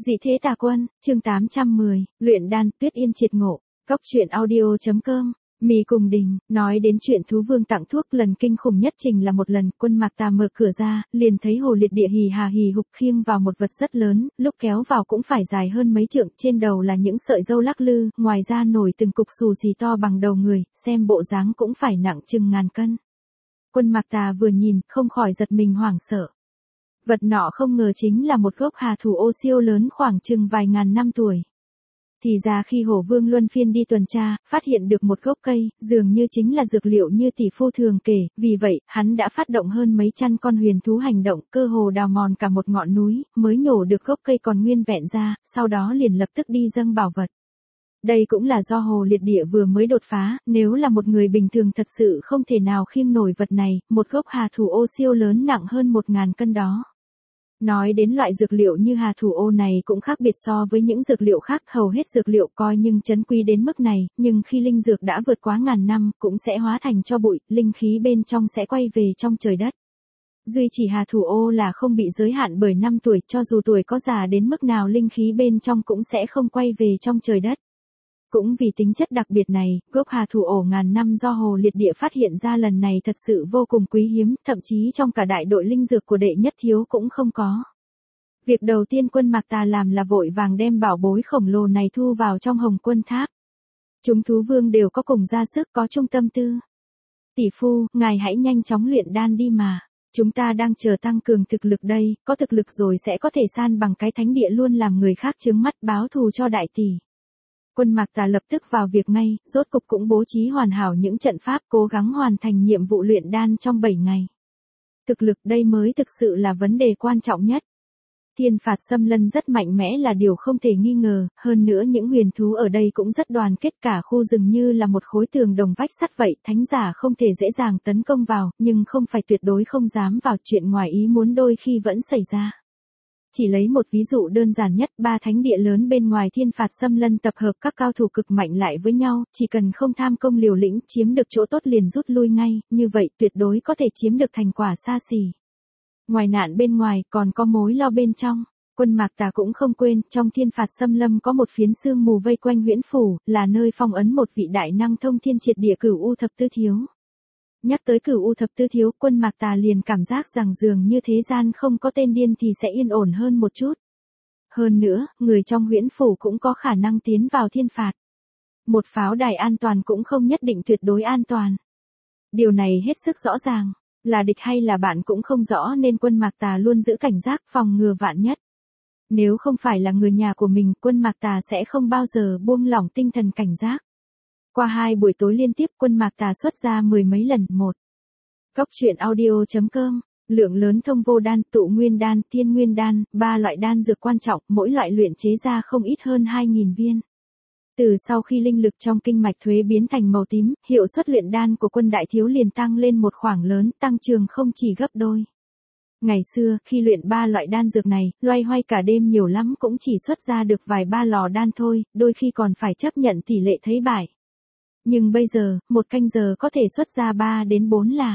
Dị thế tà quân, chương 810, luyện đan, Tuyết Yên triệt ngộ, Cóc truyện audio.com. Mì cùng đình, nói đến chuyện thú vương tặng thuốc lần kinh khủng nhất trình là một lần, Quân Mạc Tà mở cửa ra, liền thấy hồ liệt địa hì hà hì hục khiêng vào một vật rất lớn, lúc kéo vào cũng phải dài hơn mấy trượng, trên đầu là những sợi râu lắc lư, ngoài ra nổi từng cục xù xì to bằng đầu người, xem bộ dáng cũng phải nặng chừng ngàn cân. Quân Mạc Tà vừa nhìn, không khỏi giật mình hoảng sợ. Vật nọ không ngờ chính là một gốc hà thủ ô siêu lớn khoảng chừng vài ngàn năm tuổi. Thì ra khi Hổ Vương luân phiên đi tuần tra, phát hiện được một gốc cây, dường như chính là dược liệu như tỷ phu thường kể, vì vậy, hắn đã phát động hơn mấy trăm con huyền thú hành động, cơ hồ đào mòn cả một ngọn núi, mới nhổ được gốc cây còn nguyên vẹn ra, sau đó liền lập tức đi dâng bảo vật. Đây cũng là do hồ liệt địa vừa mới đột phá, nếu là một người bình thường thật sự không thể nào khiêng nổi vật này, một gốc hà thủ ô siêu lớn nặng hơn 1000 cân đó. Nói đến loại dược liệu như hà thủ ô này cũng khác biệt so với những dược liệu khác, hầu hết dược liệu coi nhưng trấn quý đến mức này, nhưng khi linh dược đã vượt quá ngàn năm, cũng sẽ hóa thành tro bụi, linh khí bên trong sẽ quay về trong trời đất. Duy chỉ hà thủ ô là không bị giới hạn bởi năm tuổi, cho dù tuổi có già đến mức nào linh khí bên trong cũng sẽ không quay về trong trời đất. Cũng vì tính chất đặc biệt này, gốc hà thủ ổ ngàn năm do hồ liệt địa phát hiện ra lần này thật sự vô cùng quý hiếm, thậm chí trong cả đại đội linh dược của đệ nhất thiếu cũng không có. Việc đầu tiên Quân Mạc Tà làm là vội vàng đem bảo bối khổng lồ này thu vào trong Hồng Quân Tháp. Chúng thú vương đều có cùng ra sức, có chung tâm tư. Tỷ phu, ngài hãy nhanh chóng luyện đan đi mà. Chúng ta đang chờ tăng cường thực lực đây, có thực lực rồi sẽ có thể san bằng cái thánh địa luôn làm người khác chướng mắt, báo thù cho đại tỷ. Quân Mạc Tà lập tức vào việc ngay, rốt cục cũng bố trí hoàn hảo những trận pháp, cố gắng hoàn thành nhiệm vụ luyện đan trong 7 ngày. Thực lực đây mới thực sự là vấn đề quan trọng nhất. Thiên phạt xâm lân rất mạnh mẽ là điều không thể nghi ngờ, hơn nữa những huyền thú ở đây cũng rất đoàn kết, cả khu rừng như là một khối tường đồng vách sắt vậy, thánh giả không thể dễ dàng tấn công vào, nhưng không phải tuyệt đối không dám vào, chuyện ngoài ý muốn đôi khi vẫn xảy ra. Chỉ lấy một ví dụ đơn giản nhất, 3 thánh địa lớn bên ngoài thiên phạt xâm lân tập hợp các cao thủ cực mạnh lại với nhau, chỉ cần không tham công liều lĩnh, chiếm được chỗ tốt liền rút lui ngay, như vậy tuyệt đối có thể chiếm được thành quả xa xỉ. Ngoài nạn bên ngoài, còn có mối lo bên trong. Quân Mạc Tà cũng không quên, trong thiên phạt xâm lâm có một phiến sương mù vây quanh huyễn phủ, là nơi phong ấn một vị đại năng thông thiên triệt địa Cửu U Thập Tứ Thiếu. Nhắc tới Cửu U Thập Tứ Thiếu, Quân Mạc Tà liền cảm giác rằng dường như thế gian không có tên điên thì sẽ yên ổn hơn một chút. Hơn nữa, người trong huyễn phủ cũng có khả năng tiến vào thiên phạt. Một pháo đài an toàn cũng không nhất định tuyệt đối an toàn. Điều này hết sức rõ ràng, là địch hay là bạn cũng không rõ nên Quân Mạc Tà luôn giữ cảnh giác, phòng ngừa vạn nhất. Nếu không phải là người nhà của mình, Quân Mạc Tà sẽ không bao giờ buông lỏng tinh thần cảnh giác. Qua 2 buổi tối liên tiếp, Quân Mạc Tà xuất ra 10 mấy lần. 1. Cóc truyện audio.com. Lượng lớn thông vô đan, tụ nguyên đan, thiên nguyên đan, 3 loại đan dược quan trọng, mỗi loại luyện chế ra không ít hơn 2000 viên. Từ sau khi linh lực trong kinh mạch thuế biến thành màu tím, hiệu suất luyện đan của Quân đại thiếu liền tăng lên một khoảng lớn, tăng trường không chỉ gấp đôi. Ngày xưa, khi luyện 3 loại đan dược này, loay hoay cả đêm nhiều lắm cũng chỉ xuất ra được vài 3 lò đan thôi, đôi khi còn phải chấp nhận tỷ lệ thấy bại. Nhưng bây giờ, 1 canh giờ có thể xuất ra 3 đến 4 là.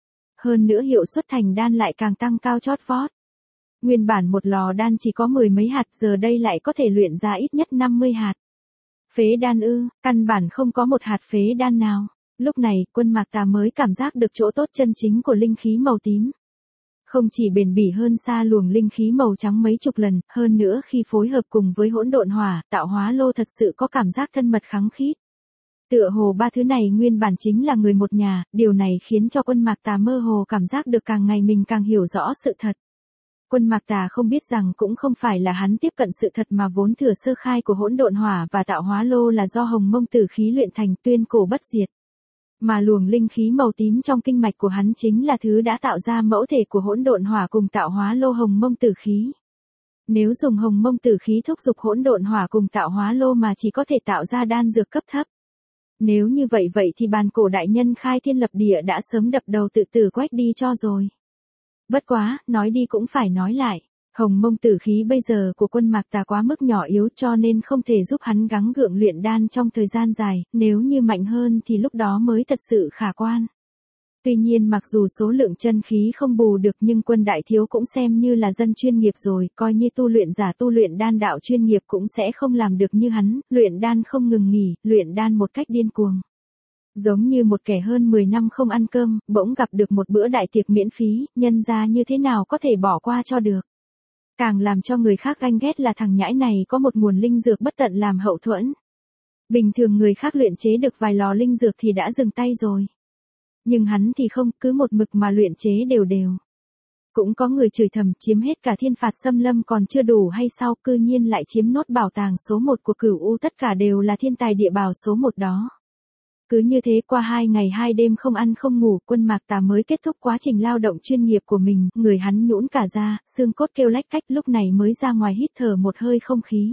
Hơn nữa hiệu suất thành đan lại càng tăng cao chót vót. Nguyên bản một lò đan chỉ có 10 mấy hạt, giờ đây lại có thể luyện ra ít nhất 50 hạt. Phế đan ư, căn bản không có một hạt phế đan nào. Lúc này, Quân Mạc Tà mới cảm giác được chỗ tốt chân chính của linh khí màu tím. Không chỉ bền bỉ hơn xa luồng linh khí màu trắng mấy chục lần, hơn nữa khi phối hợp cùng với hỗn độn hỏa, tạo hóa lô thật sự có cảm giác thân mật khăng khít. Tựa hồ 3 thứ này nguyên bản chính là người một nhà, điều này khiến cho Quân Mạc Tà mơ hồ cảm giác được càng ngày mình càng hiểu rõ sự thật. Quân Mạc Tà không biết rằng cũng không phải là hắn tiếp cận sự thật mà vốn thừa sơ khai của hỗn độn hỏa và tạo hóa lô là do hồng mông tử khí luyện thành, tuyên cổ bất diệt. Mà luồng linh khí màu tím trong kinh mạch của hắn chính là thứ đã tạo ra mẫu thể của hỗn độn hỏa cùng tạo hóa lô hồng mông tử khí. Nếu dùng hồng mông tử khí thúc giục hỗn độn hỏa cùng tạo hóa lô mà chỉ có thể tạo ra đan dược cấp thấp. Nếu như vậy thì bàn cổ đại nhân khai thiên lập địa đã sớm đập đầu tự tử quách đi cho rồi. Bất quá, nói đi cũng phải nói lại, hồng mông tử khí bây giờ của Quân Mạc Tà quá mức nhỏ yếu cho nên không thể giúp hắn gắng gượng luyện đan trong thời gian dài, nếu như mạnh hơn thì lúc đó mới thật sự khả quan. Tuy nhiên mặc dù số lượng chân khí không bù được nhưng Quân Đại Thiếu cũng xem như là dân chuyên nghiệp rồi, coi như tu luyện giả tu luyện đan đạo chuyên nghiệp cũng sẽ không làm được như hắn, luyện đan không ngừng nghỉ, luyện đan một cách điên cuồng. Giống như một kẻ hơn 10 năm không ăn cơm, bỗng gặp được một bữa đại tiệc miễn phí, nhân ra như thế nào có thể bỏ qua cho được. Càng làm cho người khác ganh ghét là thằng nhãi này có một nguồn linh dược bất tận làm hậu thuẫn. Bình thường người khác luyện chế được vài lò linh dược thì đã dừng tay rồi. Nhưng hắn thì không, cứ một mực mà luyện chế đều đều. Cũng có người chửi thầm chiếm hết cả Thiên Phạt Xâm Lâm còn chưa đủ hay sao, cư nhiên lại chiếm nốt bảo tàng số 1 của Cửu U, tất cả đều là thiên tài địa bảo số 1 đó. Cứ như thế qua 2 ngày 2 đêm không ăn không ngủ, Quân Mạc Tà mới kết thúc quá trình lao động chuyên nghiệp của mình, người hắn nhũn cả ra, xương cốt kêu lách cách, lúc này mới ra ngoài hít thở một hơi không khí.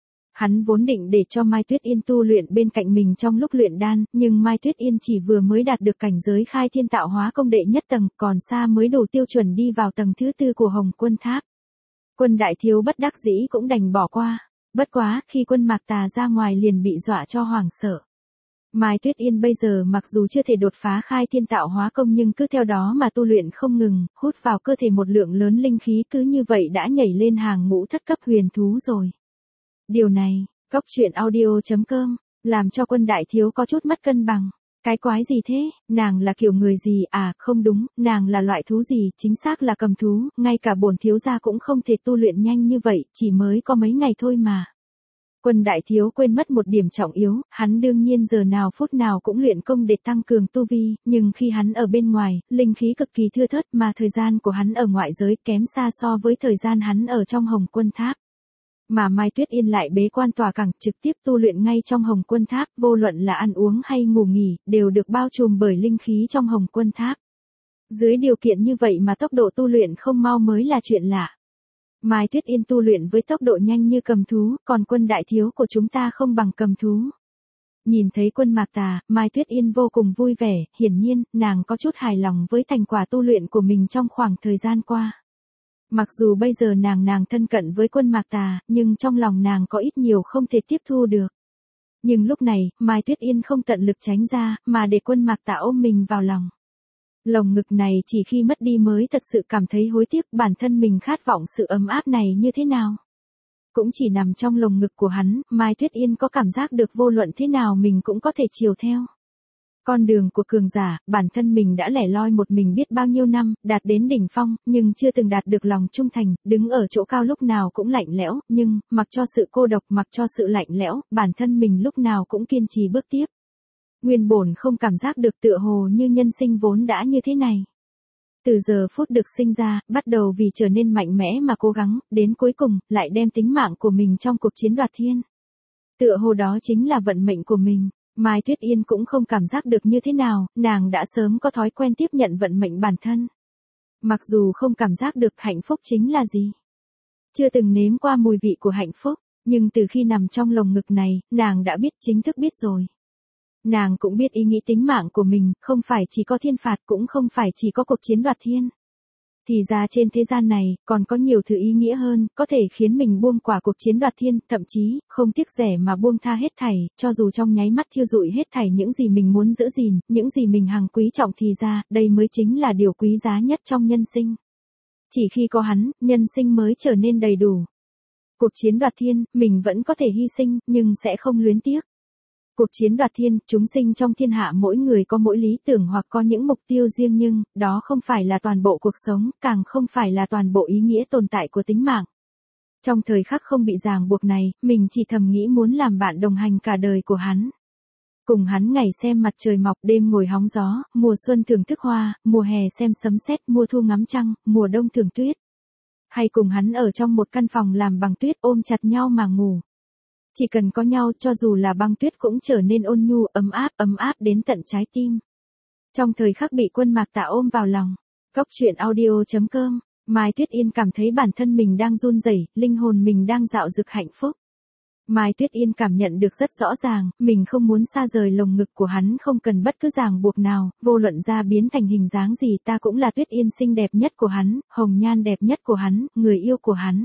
Hắn vốn định để cho Mai Tuyết Yên tu luyện bên cạnh mình trong lúc luyện đan, nhưng Mai Tuyết Yên chỉ vừa mới đạt được cảnh giới khai thiên tạo hóa công đệ nhất tầng, còn xa mới đủ tiêu chuẩn đi vào tầng thứ 4 của Hồng Quân Tháp. Quân Đại Thiếu bất đắc dĩ cũng đành bỏ qua. Bất quá, khi Quân Mạc Tà ra ngoài liền bị dọa cho hoảng sợ. Mai Tuyết Yên bây giờ mặc dù chưa thể đột phá khai thiên tạo hóa công nhưng cứ theo đó mà tu luyện không ngừng, hút vào cơ thể một lượng lớn linh khí, cứ như vậy đã nhảy lên hàng ngũ thất cấp huyền thú rồi. Điều này, Cốc Truyện Audio.com, làm cho Quân Đại Thiếu có chút mất cân bằng. Cái quái gì thế, nàng là kiểu người gì à, không đúng, nàng là loại thú gì, chính xác là cầm thú, ngay cả bổn thiếu gia cũng không thể tu luyện nhanh như vậy, chỉ mới có mấy ngày thôi mà. Quân Đại Thiếu quên mất một điểm trọng yếu, hắn đương nhiên giờ nào phút nào cũng luyện công để tăng cường tu vi, nhưng khi hắn ở bên ngoài, linh khí cực kỳ thưa thớt mà thời gian của hắn ở ngoại giới kém xa so với thời gian hắn ở trong Hồng Quân Tháp. Mà Mai Tuyết Yên lại bế quan tòa cảng trực tiếp tu luyện ngay trong Hồng Quân Tháp, vô luận là ăn uống hay ngủ nghỉ, đều được bao trùm bởi linh khí trong Hồng Quân Tháp. Dưới điều kiện như vậy mà tốc độ tu luyện không mau mới là chuyện lạ. Mai Tuyết Yên tu luyện với tốc độ nhanh như cầm thú, còn Quân Đại Thiếu của chúng ta không bằng cầm thú. Nhìn thấy Quân Mạc Tà, Mai Tuyết Yên vô cùng vui vẻ, hiển nhiên, nàng có chút hài lòng với thành quả tu luyện của mình trong khoảng thời gian qua. Mặc dù bây giờ nàng thân cận với Quân Mạc Tà, nhưng trong lòng nàng có ít nhiều không thể tiếp thu được. Nhưng lúc này, Mai Tuyết Yên không tận lực tránh ra, mà để Quân Mạc Tà ôm mình vào lòng. Lồng ngực này chỉ khi mất đi mới thật sự cảm thấy hối tiếc, bản thân mình khát vọng sự ấm áp này như thế nào. Cũng chỉ nằm trong lồng ngực của hắn, Mai Tuyết Yên có cảm giác được vô luận thế nào mình cũng có thể chiều theo. Con đường của cường giả, bản thân mình đã lẻ loi một mình biết bao nhiêu năm, đạt đến đỉnh phong, nhưng chưa từng đạt được lòng trung thành, đứng ở chỗ cao lúc nào cũng lạnh lẽo, nhưng, mặc cho sự cô độc, mặc cho sự lạnh lẽo, bản thân mình lúc nào cũng kiên trì bước tiếp. Nguyên bổn không cảm giác được tựa hồ như nhân sinh vốn đã như thế này. Từ giờ phút được sinh ra, bắt đầu vì trở nên mạnh mẽ mà cố gắng, đến cuối cùng, lại đem tính mạng của mình trong cuộc chiến đoạt thiên. Tựa hồ đó chính là vận mệnh của mình. Mai Tuyết Yên cũng không cảm giác được như thế nào, nàng đã sớm có thói quen tiếp nhận vận mệnh bản thân. Mặc dù không cảm giác được hạnh phúc chính là gì. Chưa từng nếm qua mùi vị của hạnh phúc, nhưng từ khi nằm trong lồng ngực này, nàng đã biết, chính thức biết rồi. Nàng cũng biết ý nghĩ tính mạng của mình, không phải chỉ có thiên phạt, cũng không phải chỉ có cuộc chiến đoạt thiên. Thì ra trên thế gian này, còn có nhiều thứ ý nghĩa hơn, có thể khiến mình buông quả cuộc chiến đoạt thiên, thậm chí, không tiếc rẻ mà buông tha hết thảy, cho dù trong nháy mắt thiêu rụi hết thảy những gì mình muốn giữ gìn, những gì mình hằng quý trọng, thì ra, đây mới chính là điều quý giá nhất trong nhân sinh. Chỉ khi có hắn, nhân sinh mới trở nên đầy đủ. Cuộc chiến đoạt thiên, mình vẫn có thể hy sinh, nhưng sẽ không luyến tiếc. Cuộc chiến đoạt thiên, chúng sinh trong thiên hạ mỗi người có mỗi lý tưởng hoặc có những mục tiêu riêng, nhưng, đó không phải là toàn bộ cuộc sống, càng không phải là toàn bộ ý nghĩa tồn tại của tính mạng. Trong thời khắc không bị ràng buộc này, mình chỉ thầm nghĩ muốn làm bạn đồng hành cả đời của hắn. Cùng hắn ngày xem mặt trời mọc, đêm ngồi hóng gió, mùa xuân thưởng thức hoa, mùa hè xem sấm sét, mùa thu ngắm trăng, mùa đông thưởng tuyết. Hay cùng hắn ở trong một căn phòng làm bằng tuyết ôm chặt nhau mà ngủ. Chỉ cần có nhau, cho dù là băng tuyết cũng trở nên ôn nhu, ấm áp đến tận trái tim. Trong thời khắc bị Quân Mạc Tà ôm vào lòng, Cốc Truyện Audio.com, Mai Tuyết Yên cảm thấy bản thân mình đang run rẩy, linh hồn mình đang dạo dực hạnh phúc. Mai Tuyết Yên cảm nhận được rất rõ ràng, mình không muốn xa rời lồng ngực của hắn, không cần bất cứ ràng buộc nào, vô luận ra biến thành hình dáng gì, ta cũng là Tuyết Yên xinh đẹp nhất của hắn, hồng nhan đẹp nhất của hắn, người yêu của hắn.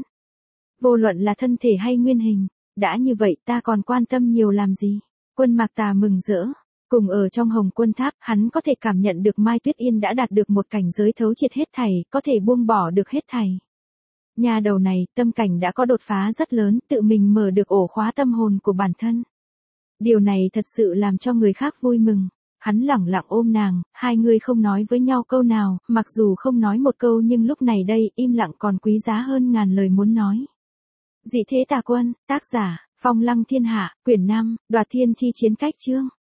Vô luận là thân thể hay nguyên hình. Đã như vậy ta còn quan tâm nhiều làm gì? Quân Mạc Tà mừng rỡ. Cùng ở trong Hồng Quân Tháp, hắn có thể cảm nhận được Mai Tuyết Yên đã đạt được một cảnh giới thấu triệt hết thảy, có thể buông bỏ được hết thảy. Nhà đầu này, tâm cảnh đã có đột phá rất lớn, tự mình mở được ổ khóa tâm hồn của bản thân. Điều này thật sự làm cho người khác vui mừng. Hắn lẳng lặng ôm nàng, hai người không nói với nhau câu nào, mặc dù không nói một câu nhưng lúc này đây, im lặng còn quý giá hơn ngàn lời muốn nói. Dị thế tà quân, tác giả, Phong Lăng Thiên Hạ, quyển 5, Đoạt Thiên Chi Chiến Cách chương.